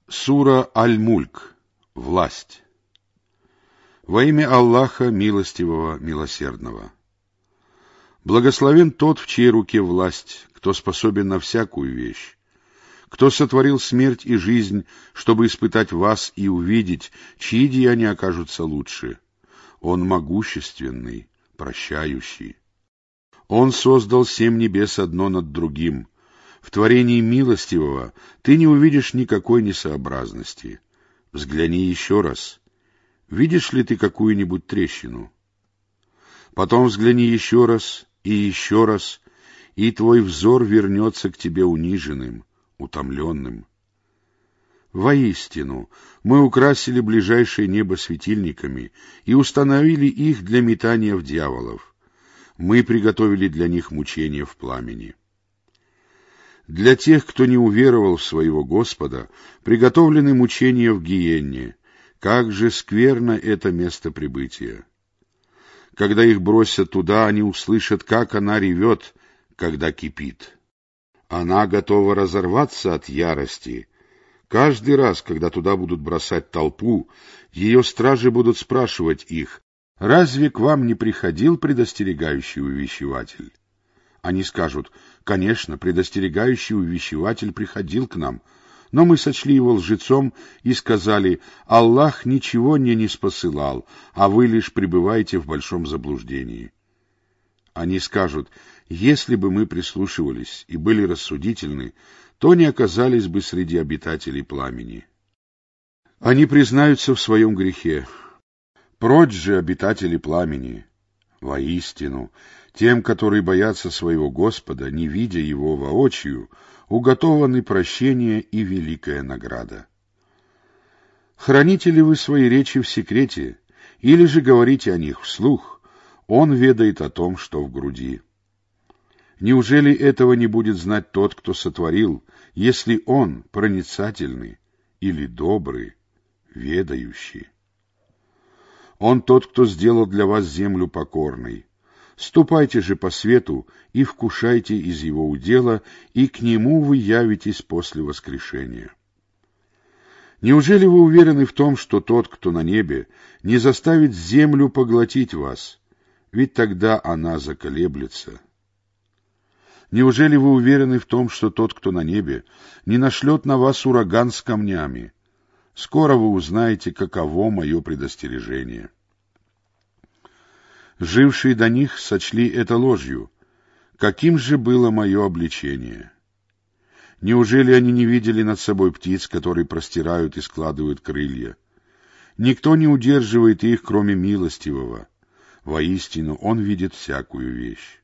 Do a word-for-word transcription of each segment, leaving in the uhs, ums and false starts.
Сура Аль-Мульк. Власть. Во имя Аллаха Милостивого, Милосердного. Благословен тот, в чьей руке власть, кто способен на всякую вещь, кто сотворил смерть и жизнь, чтобы испытать вас и увидеть, чьи деяния окажутся лучше. Он могущественный, прощающий. Он создал семь небес одно над другим. В творении Милостивого ты не увидишь никакой несообразности. Взгляни еще раз. Видишь ли ты какую-нибудь трещину? Потом взгляни еще раз и еще раз, и твой взор вернется к тебе униженным, утомленным. Воистину, мы украсили ближайшее небо светильниками и установили их для метания в дьяволов. Мы приготовили для них мучения в пламени. Для тех, кто не уверовал в своего Господа, приготовлены мучения в гиенне. Как же скверно это место прибытия! Когда их бросят туда, они услышат, как она ревет, когда кипит. Она готова разорваться от ярости. Каждый раз, когда туда будут бросать толпу, ее стражи будут спрашивать их: «Разве к вам не приходил предостерегающий увещеватель?» Они скажут: «Конечно, предостерегающий увещеватель приходил к нам, но мы сочли его лжецом и сказали: Аллах ничего не ниспосылал, а вы лишь пребываете в большом заблуждении». Они скажут: «Если бы мы прислушивались и были рассудительны, то не оказались бы среди обитателей пламени». Они признаются в своем грехе. Прочь же, обитатели пламени! Воистину, тем, которые боятся своего Господа, не видя Его воочию, уготованы прощение и великая награда. Храните ли вы свои речи в секрете, или же говорите о них вслух? Он ведает о том, что в груди. Неужели этого не будет знать тот, кто сотворил, если Он проницательный или добрый, ведающий? Он тот, кто сделал для вас землю покорной. Ступайте же по свету и вкушайте из его удела, и к нему вы явитесь после воскрешения. Неужели вы уверены в том, что тот, кто на небе, не заставит землю поглотить вас, ведь тогда она заколеблется? Неужели вы уверены в том, что тот, кто на небе, не нашлет на вас ураган с камнями? Скоро вы узнаете, каково мое предостережение. Жившие до них сочли это ложью. Каким же было мое обличение? Неужели они не видели над собой птиц, которые простирают и складывают крылья? Никто не удерживает их, кроме Милостивого. Воистину, Он видит всякую вещь.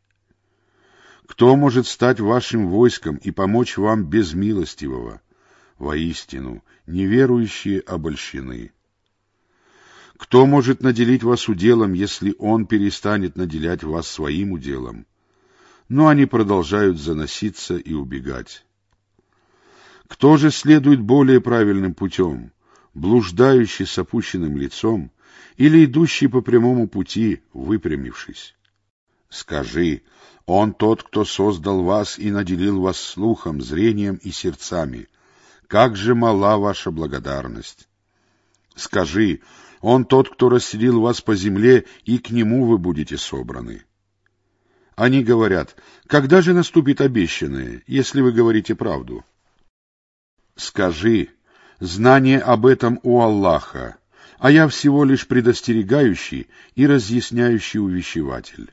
Кто может стать вашим войском и помочь вам без Милостивого? Воистину, неверующие обольщены. Кто может наделить вас уделом, если Он перестанет наделять вас своим уделом? Но они продолжают заноситься и убегать. Кто же следует более правильным путем, блуждающий с опущенным лицом или идущий по прямому пути, выпрямившись? Скажи: Он тот, кто создал вас и наделил вас слухом, зрением и сердцами. Как же мала ваша благодарность! Скажи: Он тот, кто расселил вас по земле, и к Нему вы будете собраны. Они говорят: когда же наступит обещанное, если вы говорите правду? Скажи: знание об этом у Аллаха, а я всего лишь предостерегающий и разъясняющий увещеватель.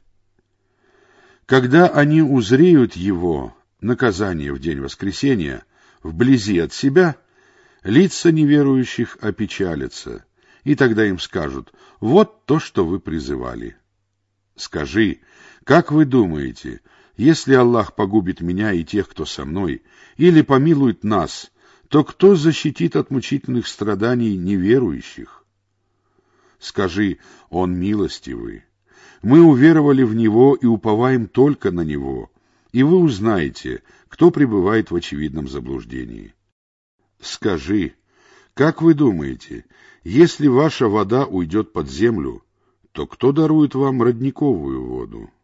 Когда они узреют Его, наказание в день воскресения, вблизи от себя, лица неверующих опечалятся, и тогда им скажут: вот то, что вы призывали. Скажи: как вы думаете, если Аллах погубит меня и тех, кто со мной, или помилует нас, то кто защитит от мучительных страданий неверующих? Скажи: Он милостивый. Мы уверовали в Него и уповаем только на Него, и вы узнаете, кто пребывает в очевидном заблуждении. Скажи: как вы думаете, если ваша вода уйдет под землю, то кто дарует вам родниковую воду?